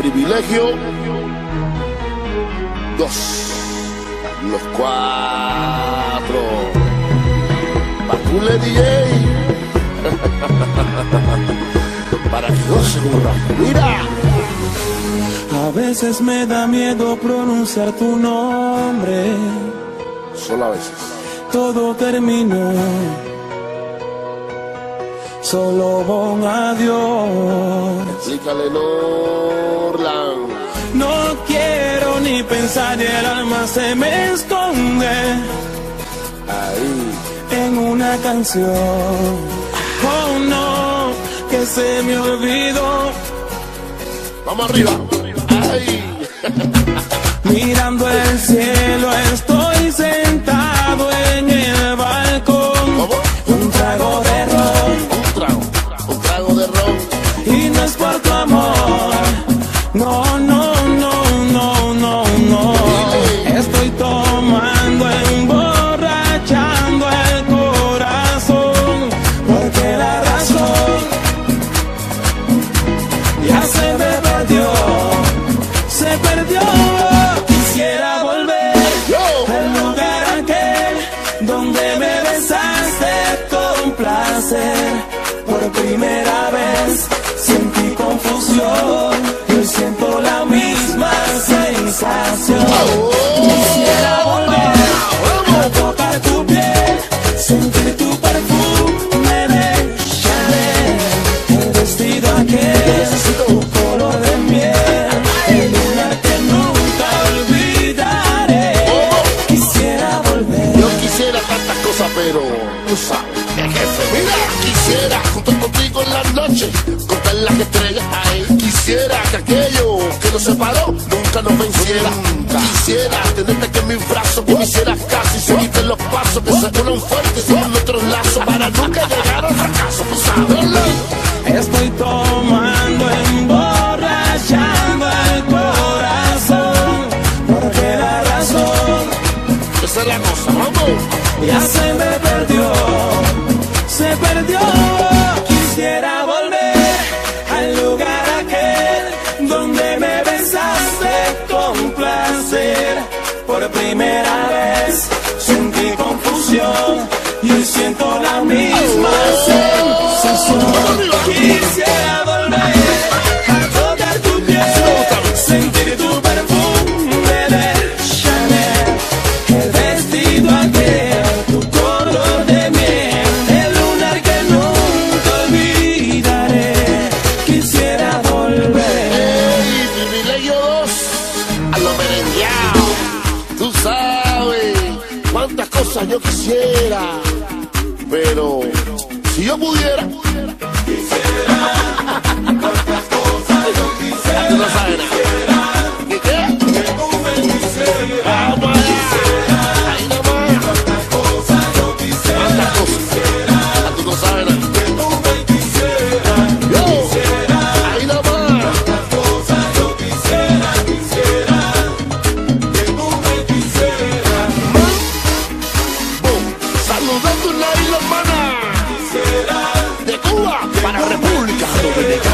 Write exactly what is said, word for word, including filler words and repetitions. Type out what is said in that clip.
privilegio dos, los cuatro, Patule D J, para que gocen un rato. Mira. A veces me da miedo pronunciar tu nombre. Solo a veces. Todo terminó. Solo bon adiós. Explícale, Norlan. No quiero ni pensar y el alma se me esconde Ahí. en una canción. Oh no, que se me olvidó. Vamos arriba. Ahí. Mirando el cielo estoy sentado en el balcón. ¿Cómo? Un trago de ron. Un trago. Un trago de ron. Y no es por tu amor. No, no, no, no, no, no. Estoy tomando, emborrachando el corazón. Porque la razón ya se me perdió. Se perdió. Quisiera volver al lugar aquel donde me besaste con placer. Por primera vez sentí confusión. Yo siento la misma sensación. Quisiera volver a tocar tu piel, sentir tu perfume de Chanel, el vestido aquel, tu color de miel, el lunar que nunca olvidaré. Quisiera volver. Yo quisiera tantas cosas, pero tú sabes que jefe. Mira, quisiera junto contigo en la noche contar las estrellas. Ay, quisiera que aquello que nos separó nunca nos venciera. Quisiera tenerte aquí en mis brazos, que me hicieras caso y seguirte los pasos que se unan fuertes en nuestros lazos para nunca llegar al fracaso. Tú sabes. Estoy tomando, emborrachando el corazón, porque la razón Esa es la cosa, vamos. ya se me perdió, se perdió. Quisiera volver al lugar aquel donde me besaste con placer. Por primera vez sentí confusión y hoy siento la misma sensación. Quisiera volver a tocar tu piel, sentir tu perfume de Chanel, el vestido aquel, tu color de miel, el lunar que nunca olvidaré. Quisiera volver. Ey, privilegio dos, a lo merengueado. Tú sabes cuántas cosas yo quisiera, pero si yo pudiera. Ya tú no sabes nada. ¿Qué qué? Vamos allá. Ahí nomás. ¿Cuántas cosas? Ya tú no sabes nada. Yo. Ahí nomás. Boom. Saludando en la isla hermana de Cuba para República Dominicana.